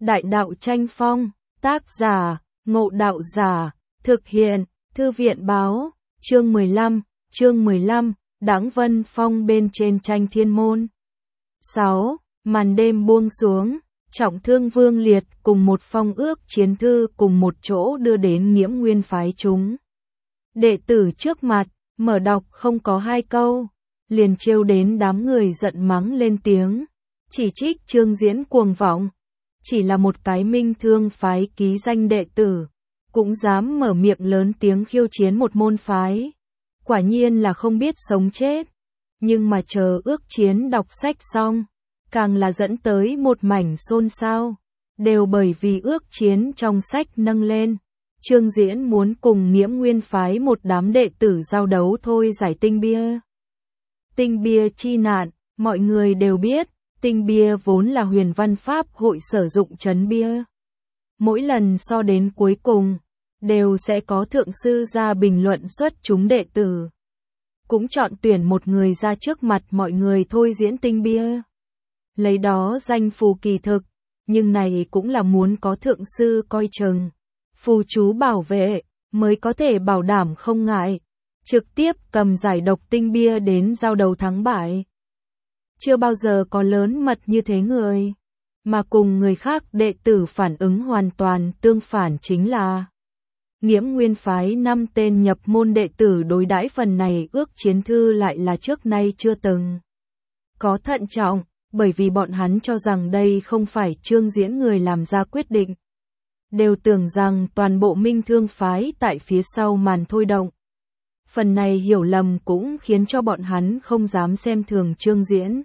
Đại đạo tranh phong, tác giả, Ngộ Đạo Giả, thực hiện, Thư viện báo, chương 15, Đãng Vân Phong bên trên tranh thiên môn. 6. Màn đêm buông xuống, Trọng Thương Vương Liệt cùng một phong ước chiến thư cùng một chỗ đưa đến Nghiễm Nguyên phái chúng. Đệ tử trước mặt, mở đọc không có 2 câu, liền trêu đến đám người giận mắng lên tiếng, chỉ trích Trương Diễn cuồng vọng. Chỉ là một cái Minh Thương phái ký danh đệ tử, cũng dám mở miệng lớn tiếng khiêu chiến một môn phái. Quả nhiên là không biết sống chết. Nhưng mà chờ ước chiến đọc sách xong, càng là dẫn tới một mảnh xôn xao. Đều bởi vì ước chiến trong sách nâng lên. Trương Diễn muốn cùng Nghiễm Nguyên phái một đám đệ tử giao đấu thôi giải tinh bia. Tinh bia chi nạn, mọi người đều biết. Tinh bia vốn là Huyền Văn Pháp hội sử dụng trấn bia. Mỗi lần so đến cuối cùng, đều sẽ có thượng sư ra bình luận xuất chúng đệ tử. Cũng chọn tuyển một người ra trước mặt mọi người thôi diễn tinh bia. Lấy đó danh phù kỳ thực, nhưng này cũng là muốn có thượng sư coi chừng. Phù chú bảo vệ, mới có thể bảo đảm không ngại. Trực tiếp cầm giải độc tinh bia đến giao đấu thắng bại. Chưa bao giờ có lớn mật như thế người, mà cùng người khác đệ tử phản ứng hoàn toàn tương phản chính là Nghiễm Nguyên phái 5 tên nhập môn đệ tử đối đãi phần này ước chiến thư lại là trước nay chưa từng có thận trọng, bởi vì bọn hắn cho rằng đây không phải Trương Diễn người làm ra quyết định. Đều tưởng rằng toàn bộ Minh Thương phái tại phía sau màn thôi động. Phần này hiểu lầm cũng khiến cho bọn hắn không dám xem thường Trương Diễn.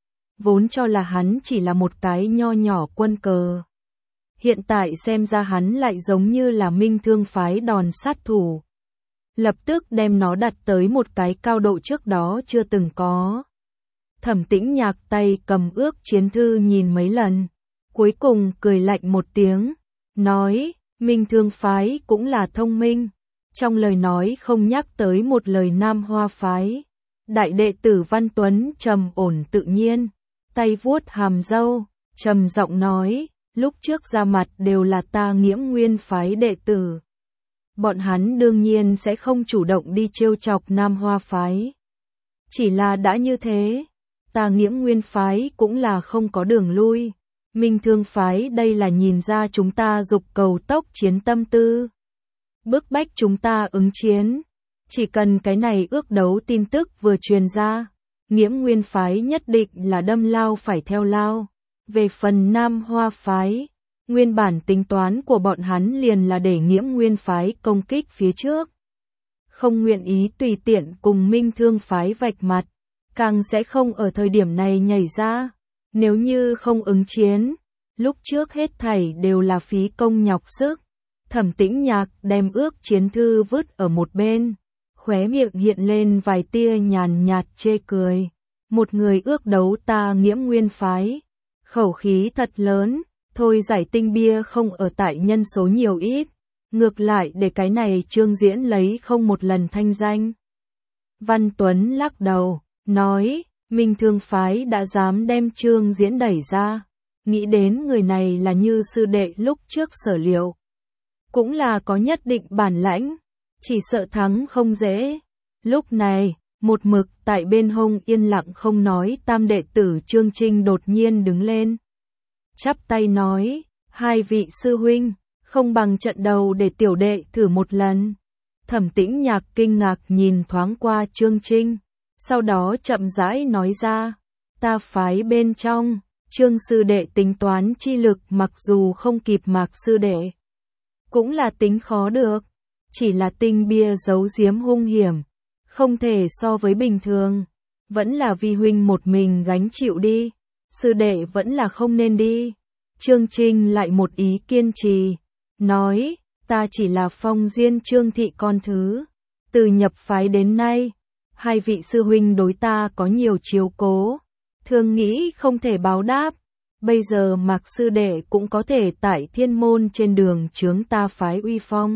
Vốn cho là hắn chỉ là một cái nho nhỏ quân cờ. Hiện tại xem ra hắn lại giống như là Minh Thương phái đòn sát thủ. Lập tức đem nó đặt tới một cái cao độ trước đó chưa từng có. Thẩm Tĩnh Nhạc tay cầm ước chiến thư nhìn mấy lần. Cuối cùng cười lạnh một tiếng. Nói, Minh Thương phái cũng là thông minh. Trong lời nói không nhắc tới một lời Nam Hoa phái. Đại đệ tử Văn Tuấn trầm ổn tự nhiên. Tay vuốt hàm râu, trầm giọng nói, lúc trước ra mặt đều là ta Nghiễm Nguyên phái đệ tử. Bọn hắn đương nhiên sẽ không chủ động đi trêu chọc Nam Hoa phái. Chỉ là đã như thế, ta Nghiễm Nguyên phái cũng là không có đường lui. Minh Thương phái đây là nhìn ra chúng ta dục cầu tốc chiến tâm tư. Bức bách chúng ta ứng chiến. Chỉ cần cái này ước đấu tin tức vừa truyền ra. Nghiễm Nguyên phái nhất định là đâm lao phải theo lao. Về phần Nam Hoa phái, nguyên bản tính toán của bọn hắn liền là để Nghiễm Nguyên phái công kích phía trước. Không nguyện ý tùy tiện cùng Minh Thương phái vạch mặt, càng sẽ không ở thời điểm này nhảy ra. Nếu như không ứng chiến, lúc trước hết thảy đều là phí công nhọc sức. Thẩm Tĩnh Nhạc đem ước chiến thư vứt ở một bên. Khóe miệng hiện lên vài tia nhàn nhạt chê cười. Một người ước đấu ta Nghiễm Nguyên phái. Khẩu khí thật lớn, thôi giải tinh bia không ở tại nhân số nhiều ít. Ngược lại để cái này Trương Diễn lấy không một lần thanh danh. Văn Tuấn lắc đầu, nói, Minh Thương phái đã dám đem Trương Diễn đẩy ra. Nghĩ đến người này là như sư đệ lúc trước Sở Liệu. Cũng là có nhất định bản lãnh. Chỉ sợ thắng không dễ. Lúc này, một mực tại bên hông yên lặng không nói tam đệ tử Trương Trinh đột nhiên đứng lên. Chắp tay nói, 2 vị sư huynh, không bằng trận đầu để tiểu đệ thử một lần. Thẩm Tĩnh Nhạc kinh ngạc nhìn thoáng qua Trương Trinh. Sau đó chậm rãi nói ra, ta phái bên trong, Trương sư đệ tính toán chi lực mặc dù không kịp Mạc sư đệ. Cũng là tính khó được. Chỉ là tinh bia giấu giếm hung hiểm, không thể so với bình thường, vẫn là vi huynh một mình gánh chịu đi, sư đệ vẫn là không nên đi. Trương Trinh lại một ý kiên trì, nói, ta chỉ là Phong Diên Trương thị con thứ, từ nhập phái đến nay, 2 vị sư huynh đối ta có nhiều chiếu cố, thường nghĩ không thể báo đáp, bây giờ Mạc sư đệ cũng có thể tại thiên môn trên đường chướng ta phái uy phong.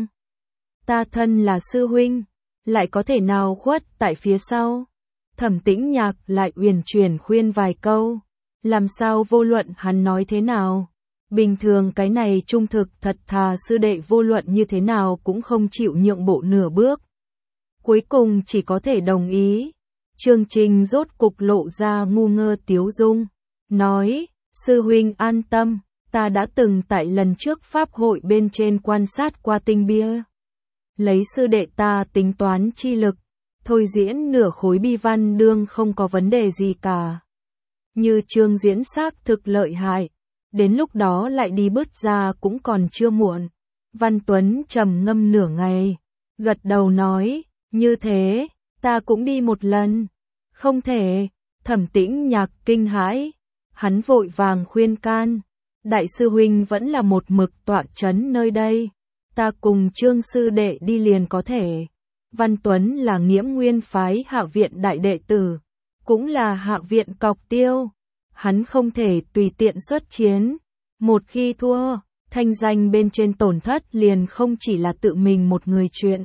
Ta thân là sư huynh, lại có thể nào khuất tại phía sau. Thẩm Tĩnh Nhạc lại uyển chuyển khuyên vài câu, làm sao vô luận hắn nói thế nào, Bình thường cái này trung thực thật thà sư đệ vô luận như thế nào cũng không chịu nhượng bộ nửa bước. Cuối cùng chỉ có thể đồng ý. Chương Trình rốt cục lộ ra ngu ngơ tiếu dung. Nói, sư huynh an tâm, ta đã từng tại lần trước pháp hội bên trên quan sát qua tinh bia. Lấy sư đệ ta tính toán chi lực, thôi diễn nửa khối bi văn đương không có vấn đề gì cả. Như Trương Diễn xác thực lợi hại, đến lúc đó lại đi bứt ra cũng còn chưa muộn. Văn Tuấn trầm ngâm nửa ngày, gật đầu nói, như thế, ta cũng đi một lần. Không thể, Thẩm Tĩnh Nhạc kinh hãi, hắn vội vàng khuyên can, đại sư huynh vẫn là một mực tọa chấn nơi đây, ta cùng Trương sư đệ đi liền có thể. Văn Tuấn là Nghiễm Nguyên phái Hạ viện đại đệ tử, cũng là Hạ viện cọc tiêu, hắn không thể tùy tiện xuất chiến, một khi thua, thanh danh bên trên tổn thất liền không chỉ là tự mình một người chuyện.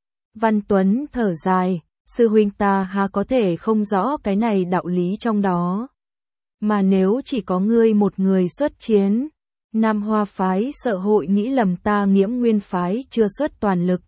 Văn Tuấn thở dài, sư huynh ta há có thể không rõ cái này đạo lý trong đó. Mà nếu chỉ có ngươi một người xuất chiến, Nam Hoa phái sợ hội nghĩ lầm ta Nghiễm Nguyên phái chưa xuất toàn lực.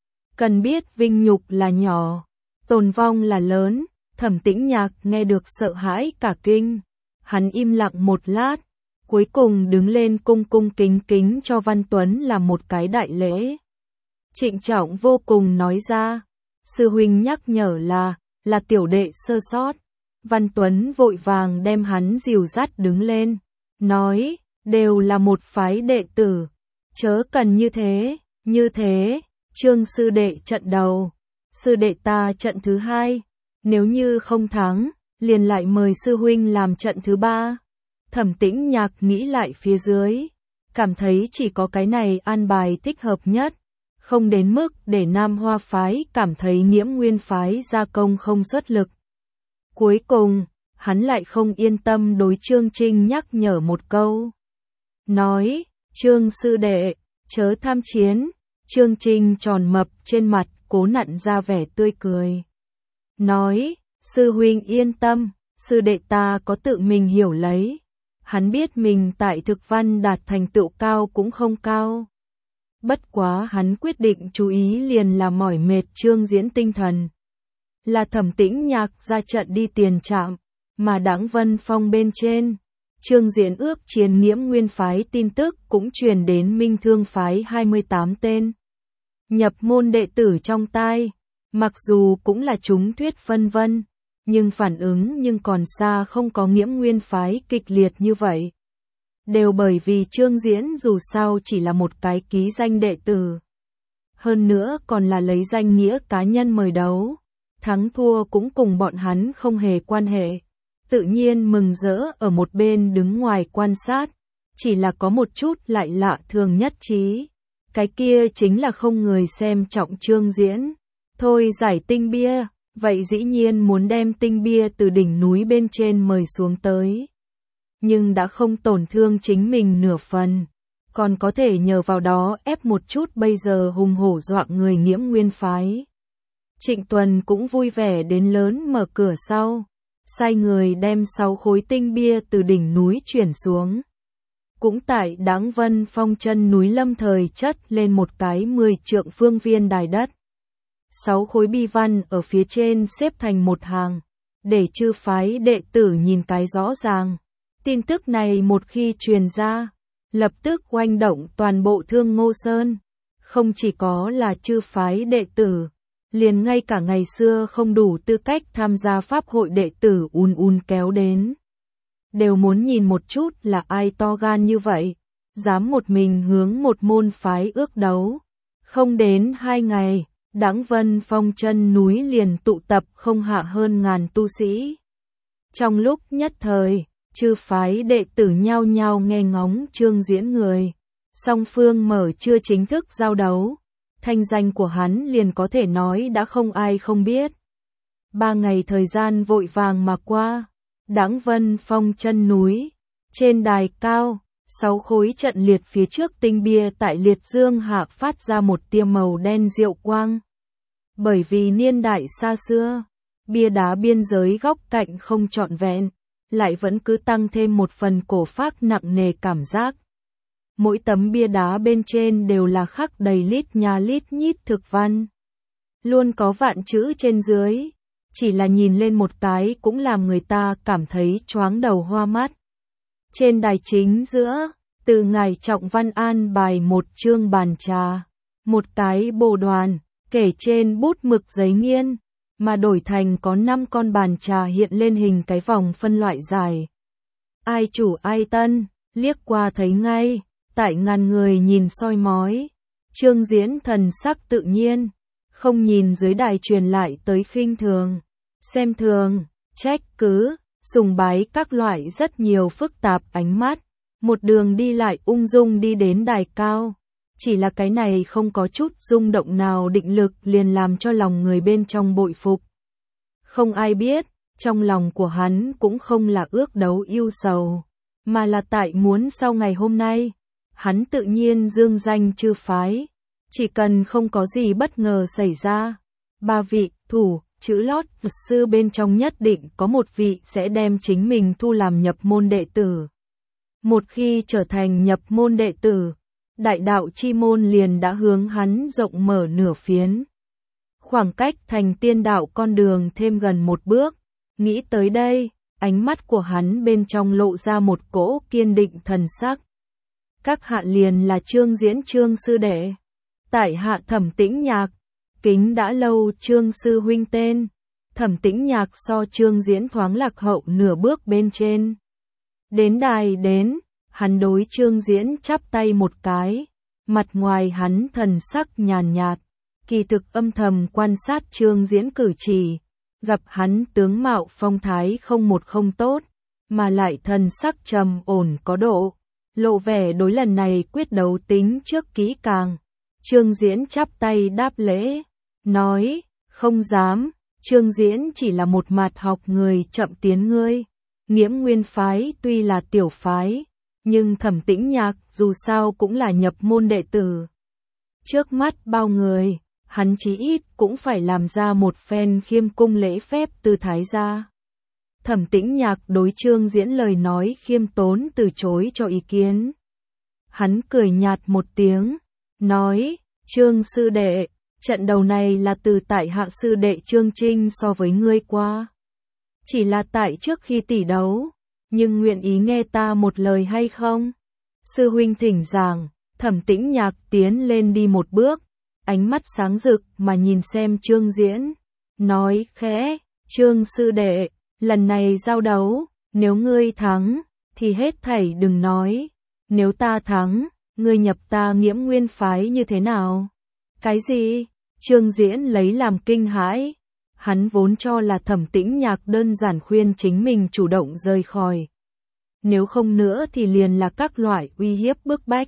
Cần biết vinh nhục là nhỏ, tồn vong là lớn. Thẩm Tĩnh Nhạc nghe được sợ hãi cả kinh. Hắn im lặng một lát, cuối cùng đứng lên cung cung kính kính cho Văn Tuấn làm một cái đại lễ. Trịnh trọng vô cùng nói ra, sư huynh nhắc nhở là tiểu đệ sơ sót. Văn Tuấn vội vàng đem hắn dìu dắt đứng lên, nói, đều là một phái đệ tử, chớ cần như thế, Trương sư đệ trận đầu, sư đệ ta trận thứ hai, nếu như không thắng, liền lại mời sư huynh làm trận thứ ba. Thẩm Tĩnh Nhạc nghĩ lại phía dưới, cảm thấy chỉ có cái này an bài thích hợp nhất, không đến mức để Nam Hoa phái cảm thấy Nghiễm Nguyên phái gia công không xuất lực. Cuối cùng, hắn lại không yên tâm đối Trương Trinh nhắc nhở một câu. Nói, Trương sư đệ, chớ tham chiến. Trương Trinh tròn mập trên mặt cố nặn ra vẻ tươi cười. Nói, sư huynh yên tâm, sư đệ ta có tự mình hiểu lấy. Hắn biết mình tại thực văn đạt thành tựu cao cũng không cao. Bất quá hắn quyết định chú ý liền là mỏi mệt Trương Diễn tinh thần. Là Thẩm Tĩnh Nhạc ra trận đi tiền trạm, mà Đãng Vân Phong bên trên. Trương Diễn ước chiến Nghiễm Nguyên phái tin tức cũng truyền đến Minh Thương phái 28 tên. Nhập môn đệ tử trong tai, mặc dù cũng là chúng thuyết phân vân, nhưng phản ứng còn xa không có Nghiễm Nguyên phái kịch liệt như vậy. Đều bởi vì Trương Diễn dù sao chỉ là một cái ký danh đệ tử. Hơn nữa còn là lấy danh nghĩa cá nhân mời đấu, thắng thua cũng cùng bọn hắn không hề quan hệ. Tự nhiên mừng rỡ ở một bên đứng ngoài quan sát, chỉ là có một chút lại lạ thường nhất trí. Cái kia chính là không người xem trọng Trương Diễn. Thôi giải tinh bia, vậy dĩ nhiên muốn đem tinh bia từ đỉnh núi bên trên mời xuống tới. Nhưng đã không tổn thương chính mình nửa phần, còn có thể nhờ vào đó ép một chút bây giờ hùng hổ dọa người Nghiễm Nguyên phái. Trịnh Tuần cũng vui vẻ đến lớn mở cửa sau, sai người đem 6 khối tinh bia từ đỉnh núi chuyển xuống. Cũng tại Đãng Vân Phong chân núi lâm thời chất lên một cái 10 trượng phương viên đài đất. 6 khối bi văn ở phía trên xếp thành một hàng, để chư phái đệ tử nhìn cái rõ ràng. Tin tức này một khi truyền ra, lập tức oanh động toàn bộ Thương Ngô Sơn. Không chỉ có là chư phái đệ tử, liền ngay cả ngày xưa không đủ tư cách tham gia pháp hội đệ tử kéo đến. Đều muốn nhìn một chút là ai to gan như vậy, dám một mình hướng một môn phái ước đấu. Không đến 2 ngày, Đãng Vân Phong chân núi liền tụ tập không hạ hơn 1000 tu sĩ. Trong lúc nhất thời, chư phái đệ tử nhao nhao nghe ngóng Trương Diễn người. Song phương mở chưa chính thức giao đấu, thanh danh của hắn liền có thể nói đã không ai không biết. 3 ngày thời gian vội vàng mà qua. Đãng Vân Phong chân núi, trên đài cao, 6 khối trận liệt phía trước tinh bia tại liệt dương hạ phát ra một tia màu đen diệu quang. Bởi vì niên đại xa xưa, bia đá biên giới góc cạnh không trọn vẹn, lại vẫn cứ tăng thêm một phần cổ phác nặng nề cảm giác. mỗi tấm bia đá bên trên đều là khắc đầy lít nha lít nhít thực văn. Luôn có vạn chữ trên dưới, chỉ là nhìn lên một cái cũng làm người ta cảm thấy choáng đầu hoa mắt. Trên đài chính giữa, từ ngài Trọng Văn an bài một chương bàn trà, một cái bồ đoàn, kể trên bút mực giấy nghiên, mà đổi thành có 5 con bàn trà hiện lên hình cái vòng phân loại dài. Ai chủ ai tân, liếc qua thấy ngay, tại ngàn người nhìn soi mói. Trương Diễn thần sắc tự nhiên, không nhìn dưới đài truyền lại tới khinh thường, xem thường, trách cứ, sùng bái các loại rất nhiều phức tạp ánh mắt, một đường đi lại ung dung đi đến đài cao. Chỉ là cái này không có chút rung động nào định lực liền làm cho lòng người bên trong bội phục. Không ai biết, trong lòng của hắn cũng không là ước đấu yêu sầu, mà là tại muốn sau ngày hôm nay, hắn tự nhiên dương danh chư phái, chỉ cần không có gì bất ngờ xảy ra, 3 vị thủ chữ lót sư bên trong nhất định có một vị sẽ đem chính mình thu làm nhập môn đệ tử. Một khi trở thành nhập môn đệ tử, đại đạo chi môn liền đã hướng hắn rộng mở nửa phiến. Khoảng cách thành tiên đạo con đường thêm gần một bước, nghĩ tới đây, ánh mắt của hắn bên trong lộ ra một cỗ kiên định thần sắc. Các hạ liền là Trương Diễn Trương sư đệ. Tại hạ Thẩm Tĩnh Nhạc, kính đã lâu Trương sư huynh tên. Thẩm Tĩnh Nhạc so Trương Diễn thoáng lạc hậu nửa bước bên trên. Đến đài đến, hắn đối Trương Diễn chắp tay một cái, mặt ngoài hắn thần sắc nhàn nhạt, kỳ thực âm thầm quan sát Trương Diễn cử chỉ, gặp hắn tướng mạo phong thái không một không tốt, mà lại thần sắc trầm ổn có độ, lộ vẻ đối lần này quyết đấu tính trước kỹ càng. Trương Diễn chắp tay đáp lễ, nói, không dám, Trương Diễn chỉ là một mặt học người chậm tiến ngươi. Nghiễm Nguyên phái tuy là tiểu phái, nhưng Thẩm Tĩnh Nhạc dù sao cũng là nhập môn đệ tử. Trước mắt bao người, hắn chí ít cũng phải làm ra một phen khiêm cung lễ phép tư thái ra. Thẩm Tĩnh Nhạc đối Trương Diễn lời nói khiêm tốn từ chối cho ý kiến. Hắn cười nhạt một tiếng, nói, Trương sư đệ, trận đầu này là từ tại hạ sư đệ Trương Trinh so với ngươi qua. Chỉ là tại trước khi tỷ đấu, nhưng nguyện ý nghe ta một lời hay không? Sư huynh thỉnh giảng. Thẩm Tĩnh Nhạc tiến lên đi một bước, ánh mắt sáng rực mà nhìn xem Trương Diễn, nói khẽ, Trương sư đệ, lần này giao đấu, nếu ngươi thắng, thì hết thảy đừng nói, nếu ta thắng, ngươi nhập ta Nghiễm Nguyên phái như thế nào? Cái gì? Trương Diễn lấy làm kinh hãi. Hắn vốn cho là Thẩm Tĩnh Nhạc đơn giản khuyên chính mình chủ động rời khỏi. Nếu không nữa thì liền là các loại uy hiếp bức bách.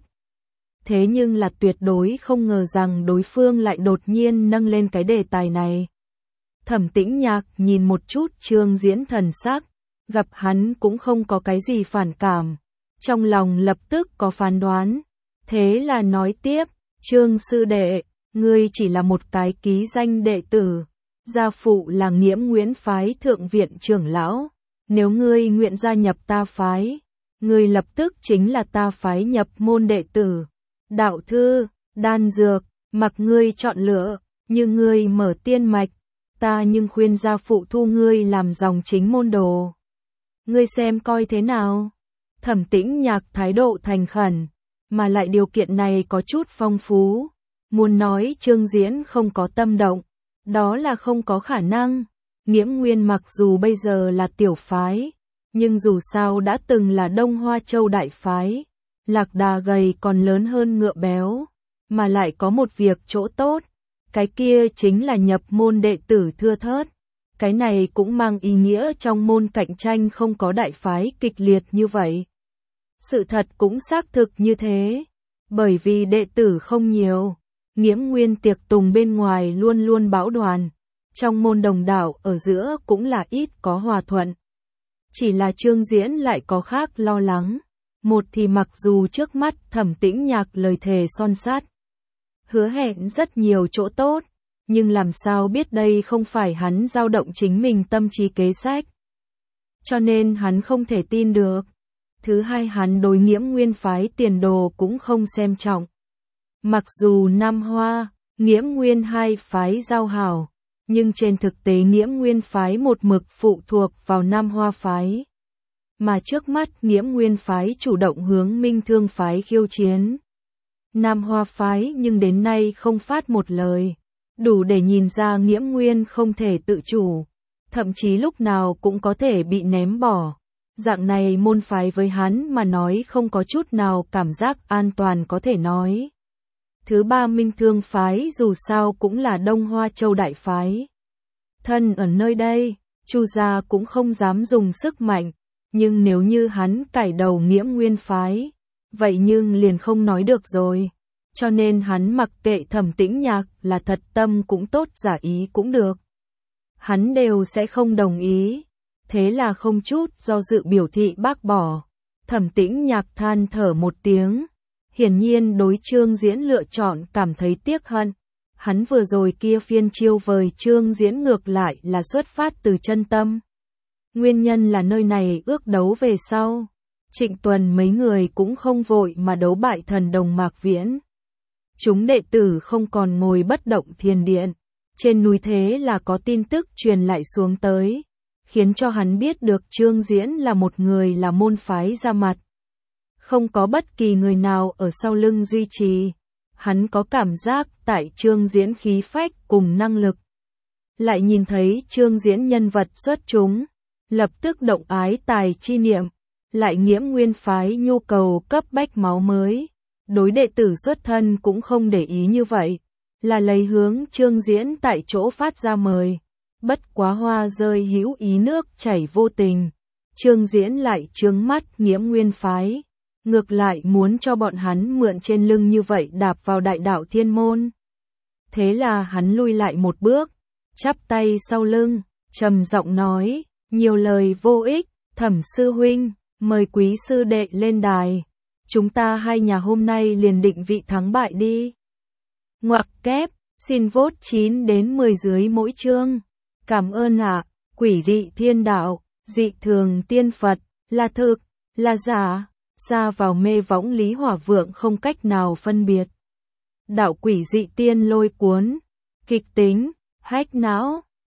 Thế nhưng là tuyệt đối không ngờ rằng đối phương lại đột nhiên nâng lên cái đề tài này. Thẩm Tĩnh Nhạc nhìn một chút Trương Diễn thần sắc, gặp hắn cũng không có cái gì phản cảm. Trong lòng lập tức có phán đoán. Thế là nói tiếp, Trương sư đệ, ngươi chỉ là một cái ký danh đệ tử. Gia phụ là Nghiễm Nguyên phái thượng viện trưởng lão, nếu ngươi nguyện gia nhập ta phái, ngươi lập tức chính là ta phái nhập môn đệ tử. Đạo thư, đan dược, mặc ngươi chọn lựa, như ngươi mở tiên mạch, ta nhưng khuyên gia phụ thu ngươi làm dòng chính môn đồ. Ngươi xem coi thế nào? Thẩm Tĩnh Nhạc thái độ thành khẩn, mà lại điều kiện này có chút phong phú, muốn nói Trương Diễn không có tâm động. Đó là không có khả năng. Nghiễm Nguyên mặc dù bây giờ là tiểu phái, nhưng dù sao đã từng là Đông Hoa Châu đại phái. Lạc đà gầy còn lớn hơn ngựa béo, mà lại có một việc chỗ tốt, cái kia chính là nhập môn đệ tử thưa thớt. Cái này cũng mang ý nghĩa trong môn cạnh tranh không có đại phái kịch liệt như vậy. Sự thật cũng xác thực như thế, bởi vì đệ tử không nhiều. Nghiễm Nguyên tiệc tùng bên ngoài luôn luôn bão đoàn, trong môn đồng đạo ở giữa cũng là ít có hòa thuận. Chỉ là Trương Diễn lại có khác lo lắng. Một thì mặc dù trước mắt Thẩm Tĩnh Nhạc lời thề son sắt, hứa hẹn rất nhiều chỗ tốt, nhưng làm sao biết đây không phải hắn dao động chính mình tâm trí kế sách. Cho nên hắn không thể tin được. Thứ hai, hắn đối Nghiễm Nguyên phái tiền đồ cũng không xem trọng. Mặc dù Nam Hoa, Nghiễm Nguyên hai phái giao hảo, nhưng trên thực tế Nghiễm Nguyên phái một mực phụ thuộc vào Nam Hoa phái. Mà trước mắt Nghiễm Nguyên phái chủ động hướng Minh Thương phái khiêu chiến Nam Hoa phái, nhưng đến nay không phát một lời, đủ để nhìn ra Nghiễm Nguyên không thể tự chủ, thậm chí lúc nào cũng có thể bị ném bỏ. Dạng này môn phái với hắn mà nói không có chút nào cảm giác an toàn có thể nói. Thứ ba, Minh Thương phái dù sao cũng là Đông Hoa Châu đại phái. Thân ở nơi đây, Chu gia cũng không dám dùng sức mạnh, nhưng nếu như hắn cải đầu Nghiễm Nguyên phái, vậy nhưng liền không nói được rồi. Cho nên hắn mặc kệ Thẩm Tĩnh Nhạc là thật tâm cũng tốt, giả ý cũng được, hắn đều sẽ không đồng ý. Thế là không chút do dự biểu thị bác bỏ. Thẩm Tĩnh Nhạc than thở một tiếng, hiển nhiên đối Trương Diễn lựa chọn cảm thấy tiếc hận. Hắn vừa rồi kia phiên chiêu vời Trương Diễn ngược lại là xuất phát từ chân tâm. Nguyên nhân là nơi này ước đấu về sau, Trịnh Tuần mấy người cũng không vội mà đấu bại Thần Đồng Mạc Viễn. Chúng đệ tử không còn ngồi bất động thiền điện, trên núi, thế là có tin tức truyền lại xuống tới, khiến cho hắn biết được Trương Diễn là một người là môn phái ra mặt, không có bất kỳ người nào ở sau lưng duy trì. Hắn có cảm giác tại Trương Diễn khí phách cùng năng lực, lại nhìn thấy Trương Diễn nhân vật xuất chúng, lập tức động ái tài chi niệm. Lại Nghiễm Nguyên phái nhu cầu cấp bách máu mới, đối đệ tử xuất thân cũng không để ý như vậy, là lấy hướng Trương Diễn tại chỗ phát ra mời. Bất quá hoa rơi hữu ý, nước chảy vô tình, Trương Diễn lại trướng mắt Nghiễm Nguyên phái, ngược lại muốn cho bọn hắn mượn trên lưng như vậy đạp vào đại đạo thiên môn. Thế là hắn lui lại một bước, chắp tay sau lưng, trầm giọng nói, nhiều lời vô ích, Thẩm sư huynh, mời quý sư đệ lên đài. Chúng ta hai nhà hôm nay liền định vị thắng bại đi. Ngoặc kép, xin vote 9 đến 10 dưới mỗi chương. Cảm ơn ạ. Quỷ dị thiên đạo, dị thường tiên Phật, là thực, là giả, xa vào mê võng Lý Hỏa Vượng không cách nào phân biệt. Đạo quỷ dị tiên lôi cuốn, kịch tính, hách não.